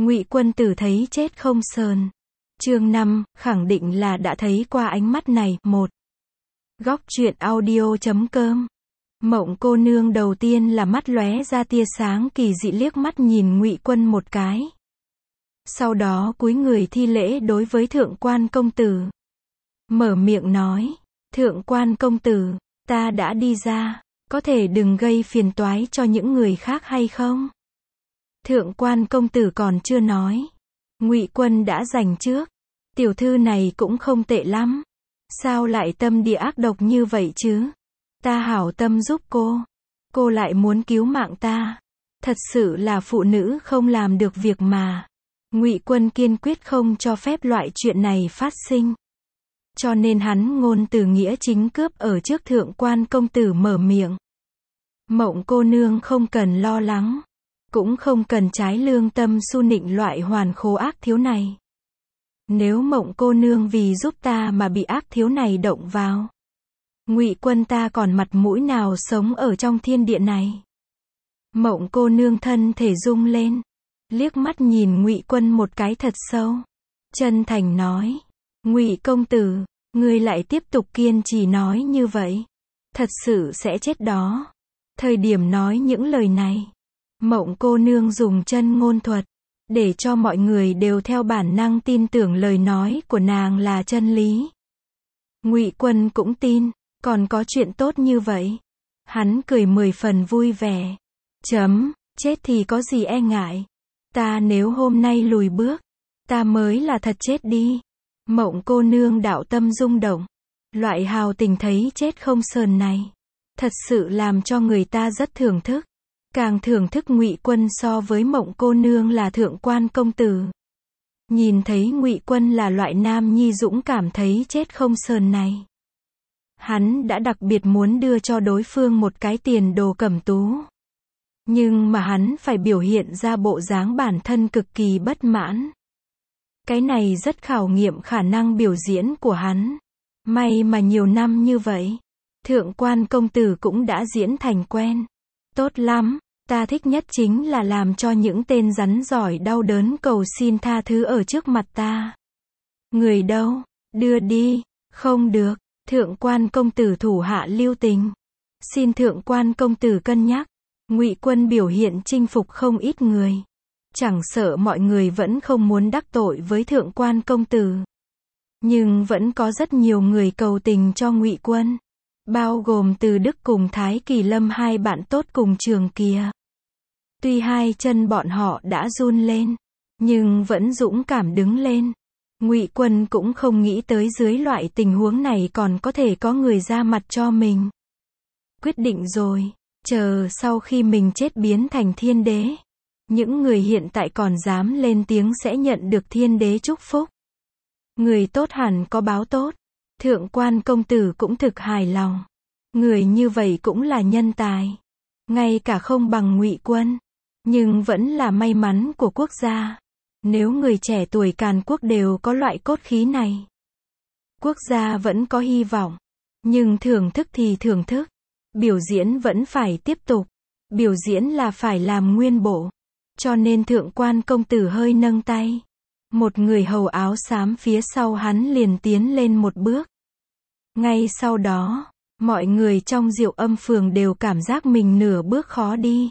Ngụy Quân Tử thấy chết không sờn. Chương 5, khẳng định là đã thấy qua ánh mắt này. 1. Góc truyện audio.com. Mộng cô nương đầu tiên là mắt lóe ra tia sáng kỳ dị liếc mắt nhìn Ngụy Quân một cái. Sau đó cúi người thi lễ đối với Thượng Quan công tử. Mở miệng nói, Thượng Quan công tử, ta đã đi ra, có thể đừng gây phiền toái cho những người khác hay không? Thượng Quan công tử còn chưa nói. Ngụy Quân đã giành trước. Tiểu thư này cũng không tệ lắm. Sao lại tâm địa ác độc như vậy chứ? Ta hảo tâm giúp cô lại muốn cứu mạng ta. Thật sự là phụ nữ không làm được việc mà. Ngụy Quân kiên quyết không cho phép loại chuyện này phát sinh. Cho nên hắn ngôn từ nghĩa chính cướp ở trước Thượng Quan công tử mở miệng. Mộng cô nương không cần lo lắng. Cũng không cần trái lương tâm su nịnh loại hoàn khố ác thiếu này. Nếu Mộng cô nương vì giúp ta mà bị ác thiếu này động vào, Ngụy Quân ta còn mặt mũi nào sống ở trong thiên địa này? Mộng cô nương thân thể rung lên, liếc mắt nhìn Ngụy Quân một cái thật sâu, chân thành nói: Ngụy công tử, ngươi lại tiếp tục kiên trì nói như vậy, thật sự sẽ chết đó. Thời điểm nói những lời này, Mộng cô nương dùng chân ngôn thuật, để cho mọi người đều theo bản năng tin tưởng lời nói của nàng là chân lý. Ngụy Quân cũng tin, còn có chuyện tốt như vậy. Hắn cười 10 phần vui vẻ. Chết thì có gì e ngại. Ta nếu hôm nay lùi bước, ta mới là thật chết đi. Mộng cô nương đạo tâm rung động. Loại hào tình thấy chết không sờn này, thật sự làm cho người ta rất thưởng thức. Càng thưởng thức Ngụy Quân so với Mộng cô nương là Thượng Quan công tử. Nhìn thấy Ngụy Quân là loại nam nhi dũng cảm thấy chết không sờn này, hắn đã đặc biệt muốn đưa cho đối phương một cái tiền đồ cẩm tú. Nhưng mà hắn phải biểu hiện ra bộ dáng bản thân cực kỳ bất mãn. Cái này rất khảo nghiệm khả năng biểu diễn của hắn. May mà nhiều năm như vậy, Thượng Quan công tử cũng đã diễn thành quen. Tốt lắm, ta thích nhất chính là làm cho những tên rắn giỏi đau đớn cầu xin tha thứ ở trước mặt ta. Người đâu? Đưa đi. Không được. Thượng Quan công tử thủ hạ lưu tình. Xin Thượng Quan công tử cân nhắc. Ngụy Quân biểu hiện chinh phục không ít người. Chẳng sợ mọi người vẫn không muốn đắc tội với Thượng Quan công tử. Nhưng vẫn có rất nhiều người cầu tình cho Ngụy Quân. Bao gồm Từ Đức cùng Thái Kỳ Lâm hai bạn tốt cùng trường kia. Tuy hai chân bọn họ đã run lên, nhưng vẫn dũng cảm đứng lên. Ngụy Quân cũng không nghĩ tới dưới loại tình huống này còn có thể có người ra mặt cho mình. Quyết định rồi, chờ sau khi mình chết biến thành thiên đế, những người hiện tại còn dám lên tiếng sẽ nhận được thiên đế chúc phúc. Người tốt hẳn có báo tốt. Thượng Quan công tử cũng thực hài lòng. Người như vậy cũng là nhân tài. Ngay cả không bằng Ngụy Quân, nhưng vẫn là may mắn của quốc gia. Nếu người trẻ tuổi Càn Quốc đều có loại cốt khí này, quốc gia vẫn có hy vọng. Nhưng thưởng thức thì thưởng thức, biểu diễn vẫn phải tiếp tục. Biểu diễn là phải làm nguyên bộ. Cho nên Thượng Quan công tử hơi nâng tay. Một người hầu áo xám phía sau hắn liền tiến lên một bước. Ngay sau đó, mọi người trong Diệu Âm phường đều cảm giác mình nửa bước khó đi.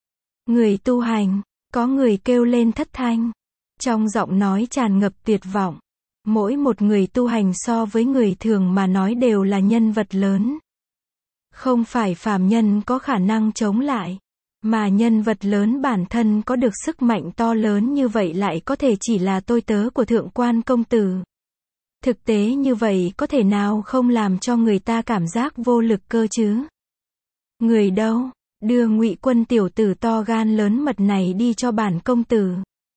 Người tu hành, có người kêu lên thất thanh. Trong giọng nói tràn ngập tuyệt vọng. Mỗi một người tu hành so với người thường mà nói đều là nhân vật lớn. Không phải phàm nhân có khả năng chống lại, mà nhân vật lớn bản thân có được sức mạnh to lớn như vậy lại có thể chỉ là tôi tớ của Thượng Quan công tử. Thực tế như vậy có thể nào không làm cho người ta cảm giác vô lực cơ chứ? Người đâu? Đưa Ngụy Quân tiểu tử to gan lớn mật này đi cho bản công tử.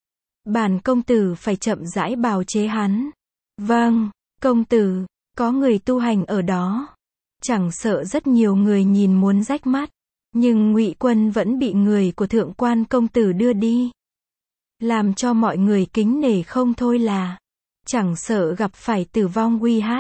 Bản công tử phải chậm rãi bào chế hắn. Vâng, công tử, có người tu hành ở đó. Chẳng sợ rất nhiều người nhìn muốn rách mắt, nhưng Ngụy Quân vẫn bị người của Thượng Quan công tử đưa đi. Làm cho mọi người kính nể không thôi là. Chẳng sợ gặp phải tử vong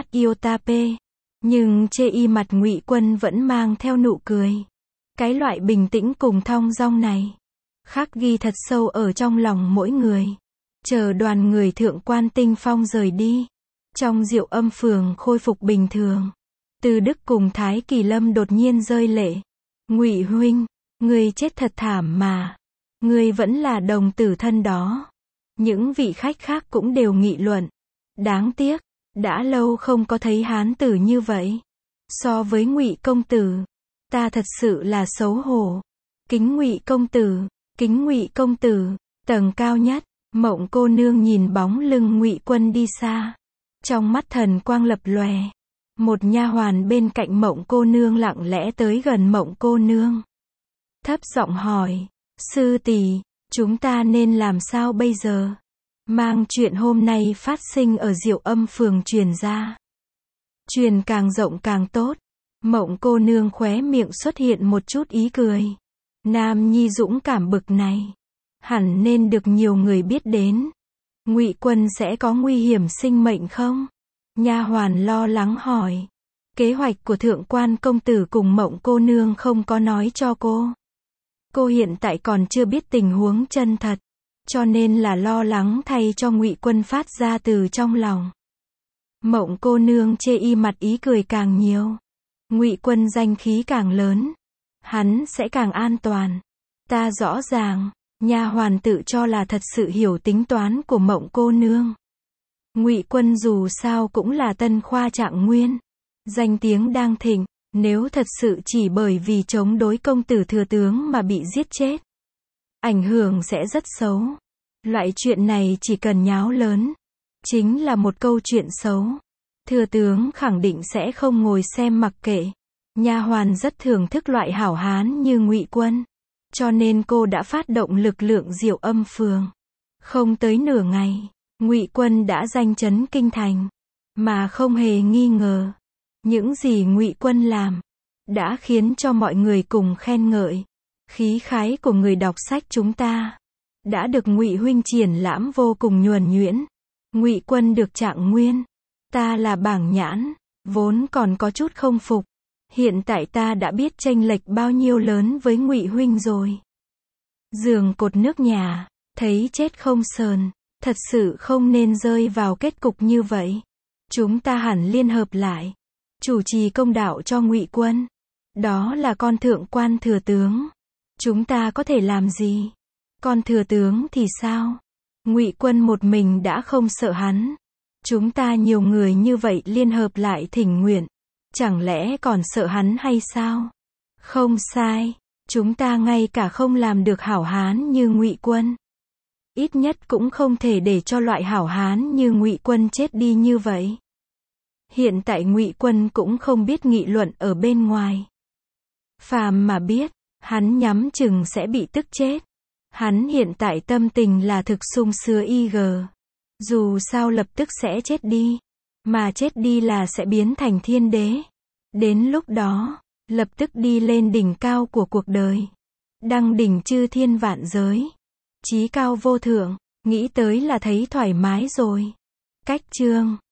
Iotap, nhưng chê y mặt Ngụy Quân vẫn mang theo nụ cười. Cái loại bình tĩnh cùng thong dong này, khắc ghi thật sâu ở trong lòng mỗi người. Chờ đoàn người Thượng quan Tinh Phong rời đi, trong Diệu Âm phường khôi phục bình thường. Từ Đức cùng Thái Kỳ Lâm đột nhiên rơi lệ. Ngụy huynh, ngươi chết thật thảm mà. Ngươi vẫn là đồng tử thân đó. Những vị khách khác cũng đều nghị luận. Đáng tiếc, đã lâu không có thấy hán tử như vậy. So với Ngụy công tử, ta thật sự là xấu hổ. Kính Ngụy công tử, kính Ngụy công tử. Tầng cao nhất, Mộng cô nương nhìn bóng lưng Ngụy Quân đi xa, trong mắt thần quang lập lòe. Một nha hoàn bên cạnh Mộng cô nương lặng lẽ tới gần Mộng cô nương, thấp giọng hỏi, sư tỷ, chúng ta nên làm sao bây giờ? Mang chuyện hôm nay phát sinh ở Diệu Âm phường truyền ra. Truyền càng rộng càng tốt. Mộng cô nương khóe miệng xuất hiện một chút ý cười. Nam nhi dũng cảm bực này, hẳn nên được nhiều người biết đến. Ngụy Quân sẽ có nguy hiểm sinh mệnh không? Nha hoàn lo lắng hỏi. Kế hoạch của Thượng quan công tử cùng Mộng cô nương không có nói cho cô. Cô hiện tại còn chưa biết tình huống chân thật, cho nên là lo lắng thay cho Ngụy Quân phát ra từ trong lòng. Mộng cô nương chê y mặt ý cười càng nhiều. Ngụy Quân danh khí càng lớn, hắn sẽ càng an toàn. Ta rõ ràng. Nha hoàn tự cho là thật sự hiểu tính toán của Mộng cô nương. Ngụy Quân dù sao cũng là Tân Khoa Trạng Nguyên, danh tiếng đang thịnh, nếu thật sự chỉ bởi vì chống đối công tử thừa tướng mà bị giết chết, ảnh hưởng sẽ rất xấu. Loại chuyện này chỉ cần nháo lớn, chính là một câu chuyện xấu. Thừa tướng khẳng định sẽ không ngồi xem mặc kệ. Nha hoàn rất thưởng thức loại hảo hán như Ngụy Quân, cho nên cô đã phát động lực lượng Diệu Âm phường. Không tới nửa ngày, Ngụy Quân đã danh chấn kinh thành, mà không hề nghi ngờ. Những gì Ngụy Quân làm đã khiến cho mọi người cùng khen ngợi. Khí khái của người đọc sách chúng ta đã được Ngụy huynh triển lãm vô cùng nhuần nhuyễn. Ngụy Quân được Trạng Nguyên, ta là Bảng Nhãn, vốn còn có chút không phục. Hiện tại ta đã biết chênh lệch bao nhiêu lớn với Ngụy huynh rồi. Giường cột nước nhà, thấy chết không sờn, thật sự không nên rơi vào kết cục như vậy. Chúng ta hẳn liên hợp lại, chủ trì công đạo cho Ngụy Quân. Đó là con thượng quan thừa tướng. Chúng ta có thể làm gì? Con thừa tướng thì sao? Ngụy Quân một mình đã không sợ hắn. Chúng ta nhiều người như vậy liên hợp lại thỉnh nguyện, chẳng lẽ còn sợ hắn hay sao? Không sai, chúng ta ngay cả không làm được hảo hán như Ngụy Quân, ít nhất cũng không thể để cho loại hảo hán như Ngụy Quân chết đi như vậy. Hiện tại Ngụy Quân cũng không biết nghị luận ở bên ngoài. Phàm mà biết, hắn nhắm chừng sẽ bị tức chết. Hắn hiện tại tâm tình là thực sung sướng dù sao lập tức sẽ chết đi, mà chết đi là sẽ biến thành thiên đế. Đến lúc đó, lập tức đi lên đỉnh cao của cuộc đời, đăng đỉnh chư thiên vạn giới, chí cao vô thượng, nghĩ tới là thấy thoải mái rồi. Cách chương